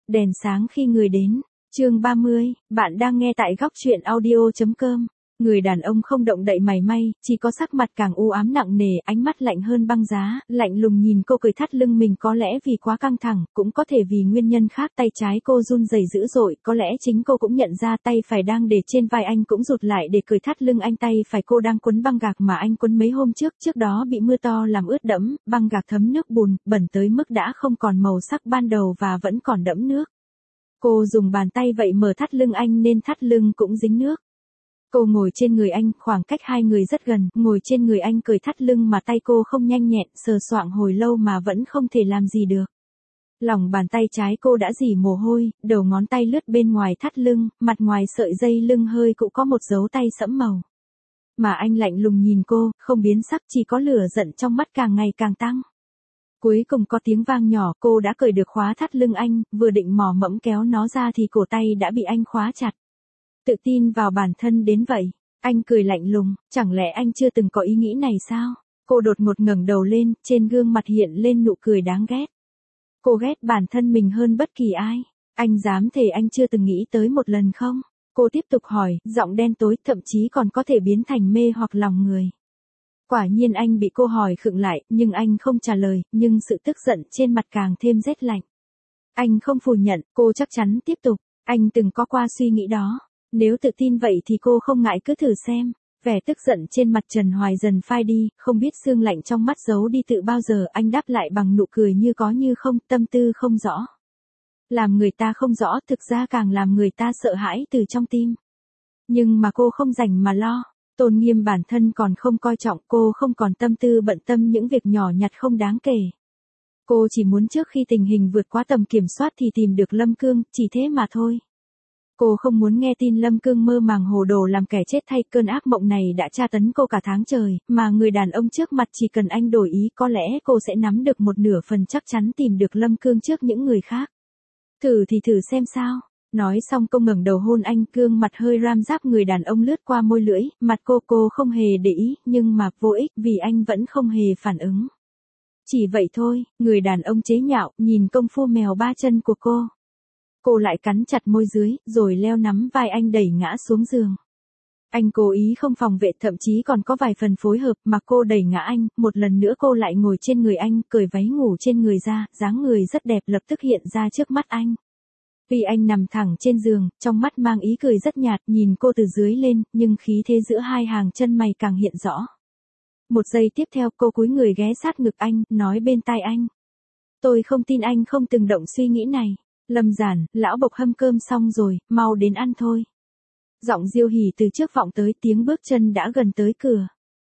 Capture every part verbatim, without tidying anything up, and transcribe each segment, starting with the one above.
Đèn sáng khi người đến. Chương ba mươi, bạn đang nghe tại góc truyện audio chấm com. Người đàn ông không động đậy mảy may, chỉ có sắc mặt càng u ám nặng nề, ánh mắt lạnh hơn băng giá, lạnh lùng nhìn cô cười thắt lưng mình, có lẽ vì quá căng thẳng, cũng có thể vì nguyên nhân khác. Tay trái cô run rẩy dữ dội, có lẽ chính cô cũng nhận ra tay phải đang để trên vai anh cũng rụt lại để cười thắt lưng anh. Tay phải cô đang quấn băng gạc mà anh quấn mấy hôm trước, trước đó bị mưa to làm ướt đẫm, băng gạc thấm nước bùn, bẩn tới mức đã không còn màu sắc ban đầu và vẫn còn đẫm nước. Cô dùng bàn tay vậy mở thắt lưng anh nên thắt lưng cũng dính nước. Cô ngồi trên người anh, khoảng cách hai người rất gần, ngồi trên người anh cười thắt lưng mà tay cô không nhanh nhẹn, sờ soạng hồi lâu mà vẫn không thể làm gì được. Lòng bàn tay trái cô đã rỉ mồ hôi, đầu ngón tay lướt bên ngoài thắt lưng, mặt ngoài sợi dây lưng hơi cũng có một dấu tay sẫm màu. Mà anh lạnh lùng nhìn cô, không biến sắc, chỉ có lửa giận trong mắt càng ngày càng tăng. Cuối cùng có tiếng vang nhỏ, cô đã cởi được khóa thắt lưng anh, vừa định mò mẫm kéo nó ra thì cổ tay đã bị anh khóa chặt. Tự tin vào bản thân đến vậy. Anh cười lạnh lùng, chẳng lẽ anh chưa từng có ý nghĩ này sao? Cô đột ngột ngẩng đầu lên, trên gương mặt hiện lên nụ cười đáng ghét. Cô ghét bản thân mình hơn bất kỳ ai. Anh dám thề anh chưa từng nghĩ tới một lần không? Cô tiếp tục hỏi, giọng đen tối, thậm chí còn có thể biến thành mê hoặc lòng người. Quả nhiên anh bị cô hỏi khựng lại, nhưng anh không trả lời, nhưng sự tức giận trên mặt càng thêm rét lạnh. Anh không phủ nhận, cô chắc chắn tiếp tục, anh từng có qua suy nghĩ đó. Nếu tự tin vậy thì cô không ngại cứ thử xem. Vẻ tức giận trên mặt Trần Hoài dần phai đi, không biết sương lạnh trong mắt giấu đi từ bao giờ. Anh đáp lại bằng nụ cười như có như không, tâm tư không rõ. Làm người ta không rõ, thực ra càng làm người ta sợ hãi từ trong tim. Nhưng mà cô không rảnh mà lo. Tôn nghiêm bản thân còn không coi trọng, cô không còn tâm tư bận tâm những việc nhỏ nhặt không đáng kể. Cô chỉ muốn trước khi tình hình vượt quá tầm kiểm soát thì tìm được Lâm Cương, chỉ thế mà thôi. Cô không muốn nghe tin Lâm Cương mơ màng hồ đồ làm kẻ chết thay, cơn ác mộng này đã tra tấn cô cả tháng trời, mà người đàn ông trước mặt chỉ cần anh đổi ý có lẽ cô sẽ nắm được một nửa phần chắc chắn tìm được Lâm Cương trước những người khác. Thử thì thử xem sao. Nói xong cô ngẩng đầu hôn anh, gương mặt hơi ram ráp người đàn ông lướt qua môi lưỡi, mặt cô cô không hề để ý, nhưng mà vô ích vì anh vẫn không hề phản ứng. Chỉ vậy thôi, người đàn ông chế nhạo, nhìn công phu mèo ba chân của cô. Cô lại cắn chặt môi dưới, rồi leo nắm vai anh đẩy ngã xuống giường. Anh cố ý không phòng vệ, thậm chí còn có vài phần phối hợp, mà cô đẩy ngã anh, một lần nữa cô lại ngồi trên người anh, cởi váy ngủ trên người ra, dáng người rất đẹp lập tức hiện ra trước mắt anh. Vì anh nằm thẳng trên giường, trong mắt mang ý cười rất nhạt, nhìn cô từ dưới lên, nhưng khí thế giữa hai hàng chân mày càng hiện rõ. Một giây tiếp theo cô cúi người ghé sát ngực anh, nói bên tai anh. Tôi không tin anh không từng động suy nghĩ này. Lâm Giản, lão Bộc hâm cơm xong rồi, mau đến ăn thôi. Giọng Diêu Hỉ từ trước vọng tới, tiếng bước chân đã gần tới cửa.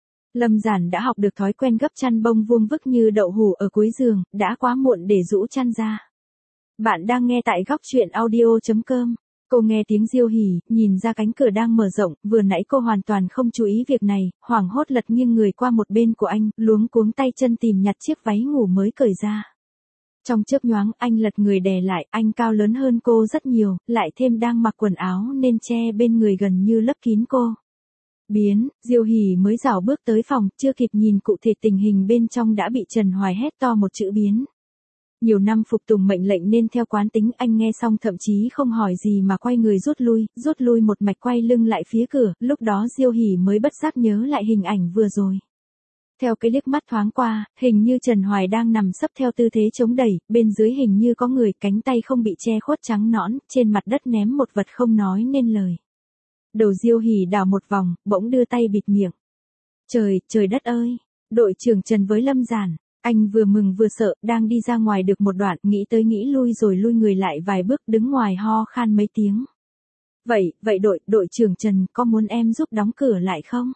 Lâm Giản đã học được thói quen gấp chăn bông vuông vức như đậu hũ ở cuối giường, đã quá muộn để rũ chăn ra. Bạn đang nghe tại góc truyện audio chấm com. Cô nghe tiếng Diêu Hỉ, nhìn ra cánh cửa đang mở rộng, vừa nãy cô hoàn toàn không chú ý việc này, hoảng hốt lật nghiêng người qua một bên của anh, luống cuống tay chân tìm nhặt chiếc váy ngủ mới cởi ra. Trong chớp nhoáng, anh lật người đè lại, anh cao lớn hơn cô rất nhiều, lại thêm đang mặc quần áo nên che bên người gần như lấp kín cô. Biến, Diêu Hỉ mới rảo bước tới phòng, chưa kịp nhìn cụ thể tình hình bên trong đã bị Trần Hoài hét to một chữ biến. Nhiều năm phục tùng mệnh lệnh nên theo quán tính anh nghe xong thậm chí không hỏi gì mà quay người rút lui, rút lui một mạch quay lưng lại phía cửa, lúc đó Diêu Hỉ mới bất giác nhớ lại hình ảnh vừa rồi. Theo cái liếc mắt thoáng qua, hình như Trần Hoài đang nằm sấp theo tư thế chống đẩy, bên dưới hình như có người, cánh tay không bị che khuất trắng nõn, trên mặt đất ném một vật không nói nên lời. Đầu Diêu Hỉ đảo một vòng, bỗng đưa tay bịt miệng. Trời, trời đất ơi! Đội trưởng Trần với Lâm Giản, anh vừa mừng vừa sợ, đang đi ra ngoài được một đoạn, nghĩ tới nghĩ lui rồi lui người lại vài bước, đứng ngoài ho khan mấy tiếng. Vậy, vậy đội, đội trưởng Trần, có muốn em giúp đóng cửa lại không?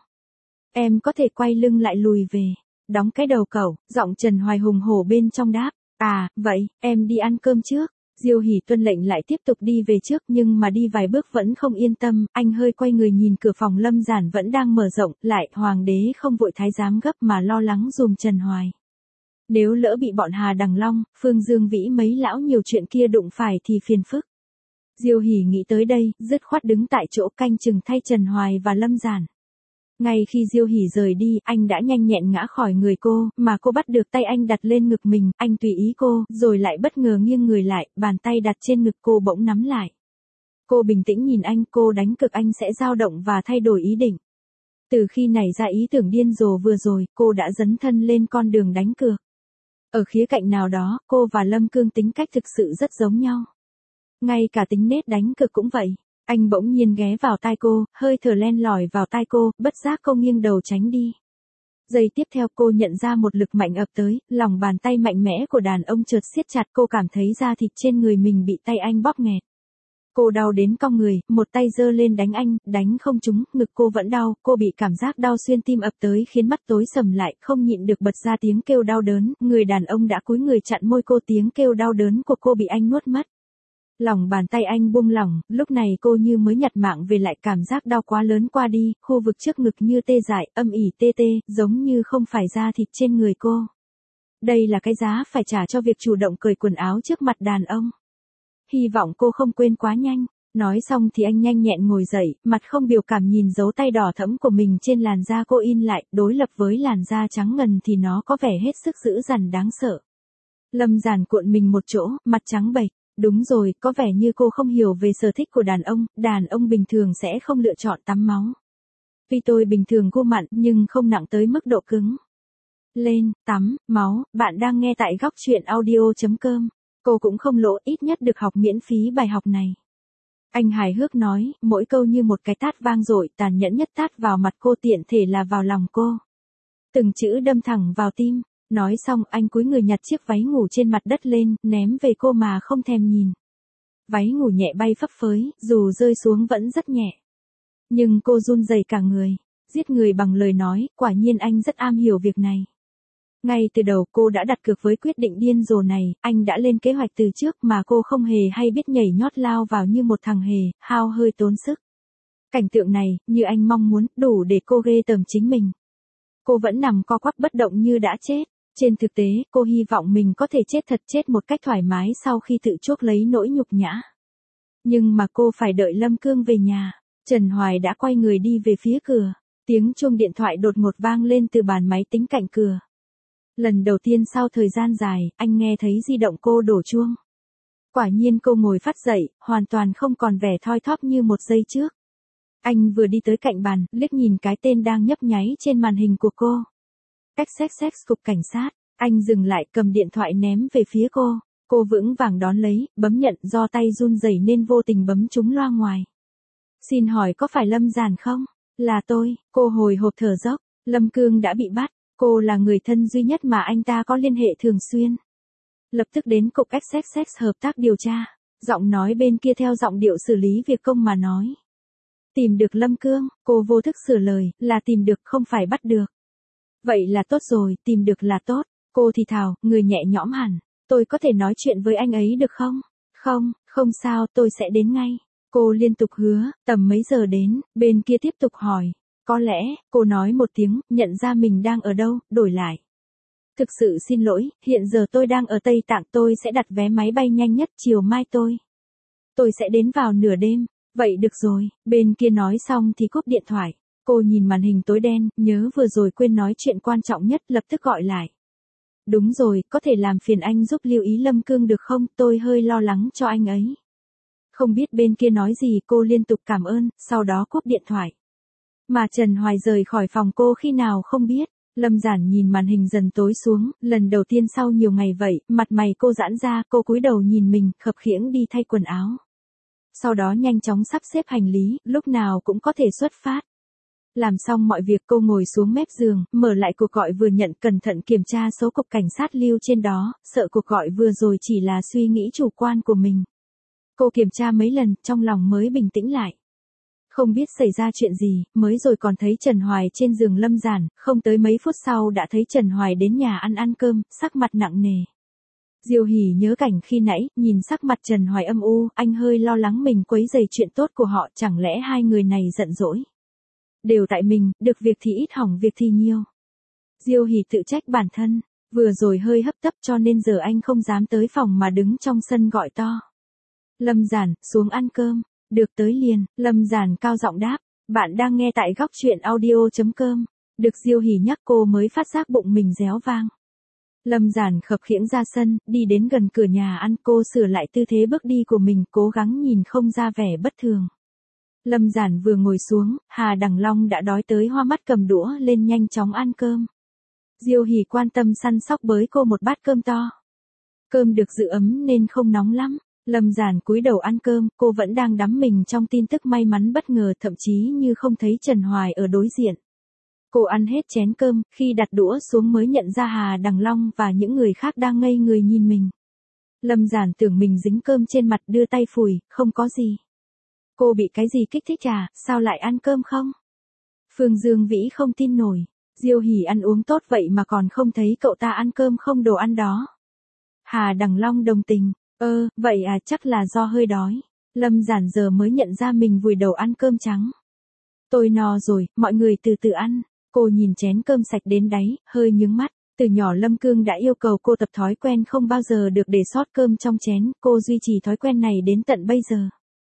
Em có thể quay lưng lại lùi về. Đóng cái đầu cẩu, giọng Trần Hoài hùng hổ bên trong đáp. À, vậy, em đi ăn cơm trước. Diêu Hỉ tuân lệnh lại tiếp tục đi về trước, nhưng mà đi vài bước vẫn không yên tâm, anh hơi quay người nhìn cửa phòng Lâm Giản vẫn đang mở rộng, lại, hoàng đế không vội thái giám gấp mà lo lắng dùm Trần Hoài. Nếu lỡ bị bọn Hà Đằng Long, Phương Dương Vĩ mấy lão nhiều chuyện kia đụng phải thì phiền phức. Diêu Hỉ nghĩ tới đây, dứt khoát đứng tại chỗ canh chừng thay Trần Hoài và Lâm Giản. Ngay khi Diêu Hỷ rời đi, anh đã nhanh nhẹn ngã khỏi người cô, mà cô bắt được tay anh đặt lên ngực mình, anh tùy ý cô, rồi lại bất ngờ nghiêng người lại, bàn tay đặt trên ngực cô bỗng nắm lại. Cô bình tĩnh nhìn anh, cô đánh cược anh sẽ dao động và thay đổi ý định. Từ khi nảy ra ý tưởng điên rồ vừa rồi, cô đã dấn thân lên con đường đánh cược. Ở khía cạnh nào đó, cô và Lâm Cương tính cách thực sự rất giống nhau. Ngay cả tính nết đánh cược cũng vậy. Anh bỗng nhiên ghé vào tai cô, hơi thở len lỏi vào tai cô, bất giác cô nghiêng đầu tránh đi. Giây tiếp theo cô nhận ra một lực mạnh ập tới, lòng bàn tay mạnh mẽ của đàn ông chợt siết chặt, cô cảm thấy da thịt trên người mình bị tay anh bóp nghẹt. Cô đau đến cong người, một tay giơ lên đánh anh, đánh không trúng, ngực cô vẫn đau, cô bị cảm giác đau xuyên tim ập tới khiến mắt tối sầm lại, không nhịn được bật ra tiếng kêu đau đớn, người đàn ông đã cúi người chặn môi cô, tiếng kêu đau đớn của cô bị anh nuốt mất. Lòng bàn tay anh buông lỏng, lúc này cô như mới nhặt mạng về lại, cảm giác đau quá lớn qua đi, khu vực trước ngực như tê dại, âm ỉ tê tê, giống như không phải da thịt trên người cô. Đây là cái giá phải trả cho việc chủ động cởi quần áo trước mặt đàn ông. Hy vọng cô không quên quá nhanh. Nói xong thì anh nhanh nhẹn ngồi dậy, mặt không biểu cảm nhìn dấu tay đỏ thẫm của mình trên làn da cô in lại, đối lập với làn da trắng ngần thì nó có vẻ hết sức dữ dằn đáng sợ. Lâm Giản cuộn mình một chỗ, mặt trắng bệch. Đúng rồi, có vẻ như cô không hiểu về sở thích của đàn ông, đàn ông bình thường sẽ không lựa chọn tắm máu. Tuy tôi bình thường gu mặn, nhưng không nặng tới mức độ cứng. Lên, tắm, máu, bạn đang nghe tại góc truyện audio chấm com. Cô cũng không lỗ, ít nhất được học miễn phí bài học này. Anh hài hước nói, mỗi câu như một cái tát vang dội, tàn nhẫn nhất tát vào mặt cô, tiện thể là vào lòng cô. Từng chữ đâm thẳng vào tim. Nói xong, anh cúi người nhặt chiếc váy ngủ trên mặt đất lên, ném về cô mà không thèm nhìn. Váy ngủ nhẹ bay phấp phới, dù rơi xuống vẫn rất nhẹ. Nhưng cô run rẩy cả người. Giết người bằng lời nói, quả nhiên anh rất am hiểu việc này. Ngay từ đầu cô đã đặt cược với quyết định điên rồ này, anh đã lên kế hoạch từ trước mà cô không hề hay biết, nhảy nhót lao vào như một thằng hề, hao hơi tốn sức. Cảnh tượng này, như anh mong muốn, đủ để cô ghê tởm chính mình. Cô vẫn nằm co quắp bất động như đã chết. Trên thực tế, cô hy vọng mình có thể chết thật, chết một cách thoải mái sau khi tự chuốc lấy nỗi nhục nhã. Nhưng mà cô phải đợi Lâm Cương về nhà. Trần Hoài đã quay người đi về phía cửa. Tiếng chuông điện thoại đột ngột vang lên từ bàn máy tính cạnh cửa. Lần đầu tiên sau thời gian dài, anh nghe thấy di động cô đổ chuông. Quả nhiên cô ngồi phắt dậy, hoàn toàn không còn vẻ thoi thóp như một giây trước. Anh vừa đi tới cạnh bàn, liếc nhìn cái tên đang nhấp nháy trên màn hình của cô. Cách xx cục cảnh sát, anh dừng lại, cầm điện thoại ném về phía cô. Cô vững vàng đón lấy, bấm nhận, do tay run rẩy nên vô tình bấm trúng loa ngoài. Xin hỏi có phải Lâm Giản không? Là tôi, cô hồi hộp thở dốc. Lâm Cương đã bị bắt, cô là người thân duy nhất mà anh ta có liên hệ thường xuyên. Lập tức đến cục xx hợp tác điều tra. Giọng nói bên kia theo giọng điệu xử lý việc công mà nói. Tìm được Lâm Cương, cô vô thức sửa lời, là tìm được không phải bắt được. Vậy là tốt rồi, tìm được là tốt. Cô thì thào, người nhẹ nhõm hẳn. Tôi có thể nói chuyện với anh ấy được không? Không, không sao, tôi sẽ đến ngay. Cô liên tục hứa, tầm mấy giờ đến, bên kia tiếp tục hỏi. Có lẽ, cô nói một tiếng, nhận ra mình đang ở đâu, đổi lại. Thực sự xin lỗi, hiện giờ tôi đang ở Tây Tạng, tôi sẽ đặt vé máy bay nhanh nhất, chiều mai tôi. Tôi sẽ đến vào nửa đêm. Vậy được rồi, bên kia nói xong thì cúp điện thoại. Cô nhìn màn hình tối đen, nhớ vừa rồi quên nói chuyện quan trọng nhất, lập tức gọi lại. Đúng rồi, có thể làm phiền anh giúp lưu ý Lâm Cương được không, tôi hơi lo lắng cho anh ấy. Không biết bên kia nói gì, cô liên tục cảm ơn, sau đó cúp điện thoại. Mà Trần Hoài rời khỏi phòng cô khi nào không biết. Lâm Giản nhìn màn hình dần tối xuống, lần đầu tiên sau nhiều ngày vậy, mặt mày cô giãn ra, cô cúi đầu nhìn mình, khập khiễng đi thay quần áo. Sau đó nhanh chóng sắp xếp hành lý, lúc nào cũng có thể xuất phát. Làm xong mọi việc cô ngồi xuống mép giường, mở lại cuộc gọi vừa nhận, cẩn thận kiểm tra số cục cảnh sát lưu trên đó, sợ cuộc gọi vừa rồi chỉ là suy nghĩ chủ quan của mình. Cô kiểm tra mấy lần, trong lòng mới bình tĩnh lại. Không biết xảy ra chuyện gì, mới rồi còn thấy Trần Hoài trên giường Lâm Giản, không tới mấy phút sau đã thấy Trần Hoài đến nhà ăn ăn cơm, sắc mặt nặng nề. Diêu Hỷ nhớ cảnh khi nãy, nhìn sắc mặt Trần Hoài âm u, anh hơi lo lắng mình quấy rầy chuyện tốt của họ, chẳng lẽ hai người này giận dỗi. Đều tại mình, được việc thì ít hỏng việc thì nhiều. Diêu Hỷ tự trách bản thân, vừa rồi hơi hấp tấp cho nên giờ anh không dám tới phòng mà đứng trong sân gọi to. Lâm Giản, xuống ăn cơm, được tới liền, Lâm Giản cao giọng đáp, Bạn đang nghe tại góc chuyện audio chấm com. Được Diêu Hỷ nhắc cô mới phát giác bụng mình réo vang. Lâm Giản khập khiễng ra sân, đi đến gần cửa nhà ăn, cô sửa lại tư thế bước đi của mình, cố gắng nhìn không ra vẻ bất thường. Lâm Giản vừa ngồi xuống, Hà Đằng Long đã đói tới hoa mắt cầm đũa lên nhanh chóng ăn cơm. Diêu Hỷ quan tâm săn sóc bới cô một bát cơm to. Cơm được giữ ấm nên không nóng lắm. Lâm Giản cúi đầu ăn cơm, cô vẫn đang đắm mình trong tin tức may mắn bất ngờ, thậm chí như không thấy Trần Hoài ở đối diện. Cô ăn hết chén cơm, khi đặt đũa xuống mới nhận ra Hà Đằng Long và những người khác đang ngây người nhìn mình. Lâm Giản tưởng mình dính cơm trên mặt, đưa tay phủi, không có gì. Cô bị cái gì kích thích à, sao lại ăn cơm không? Phương Dương Vĩ không tin nổi. Diêu Hỷ ăn uống tốt vậy mà còn không thấy cậu ta ăn cơm không đồ ăn đó. Hà Đằng Long đồng tình. Ơ, vậy à, chắc là do hơi đói. Lâm Giản giờ mới nhận ra mình vùi đầu ăn cơm trắng. Tôi no rồi, mọi người từ từ ăn. Cô nhìn chén cơm sạch đến đáy, hơi nhướng mắt. Từ nhỏ Lâm Cương đã yêu cầu cô tập thói quen không bao giờ được để sót cơm trong chén, cô duy trì thói quen này đến tận bây giờ.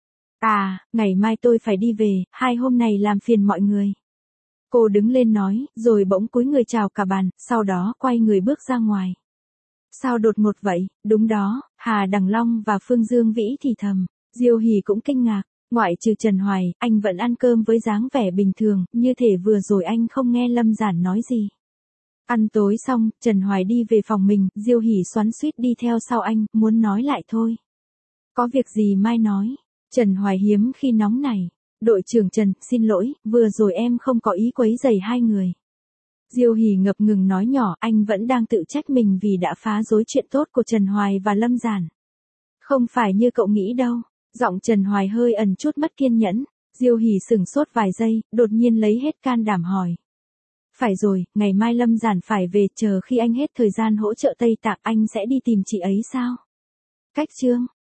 À, ngày mai tôi phải đi về, hai hôm này làm phiền mọi người. Cô đứng lên nói, rồi bỗng cúi người chào cả bàn, sau đó quay người bước ra ngoài. Sao đột ngột vậy? Đúng đó, Hà Đằng Long và Phương Dương Vĩ thì thầm. Diêu Hỷ cũng kinh ngạc, ngoại trừ Trần Hoài, anh vẫn ăn cơm với dáng vẻ bình thường, như thể vừa rồi anh không nghe Lâm Giản nói gì. Ăn tối xong, Trần Hoài đi về phòng mình, Diêu Hỷ xoắn xuýt đi theo sau anh, muốn nói lại thôi. Có việc gì mai nói? Trần Hoài hiếm khi nóng này. Đội trưởng Trần, xin lỗi, vừa rồi em không có ý quấy rầy hai người. Diêu Hỷ ngập ngừng nói nhỏ, anh vẫn đang tự trách mình vì đã phá rối chuyện tốt của Trần Hoài và Lâm Giản. Không phải như cậu nghĩ đâu. Giọng Trần Hoài hơi ẩn chút mất kiên nhẫn. Diêu Hỷ sửng sốt vài giây, đột nhiên lấy hết can đảm hỏi. Phải rồi, ngày mai Lâm Giản phải về, chờ khi anh hết thời gian hỗ trợ Tây Tạng anh sẽ đi tìm chị ấy sao? Cách chương.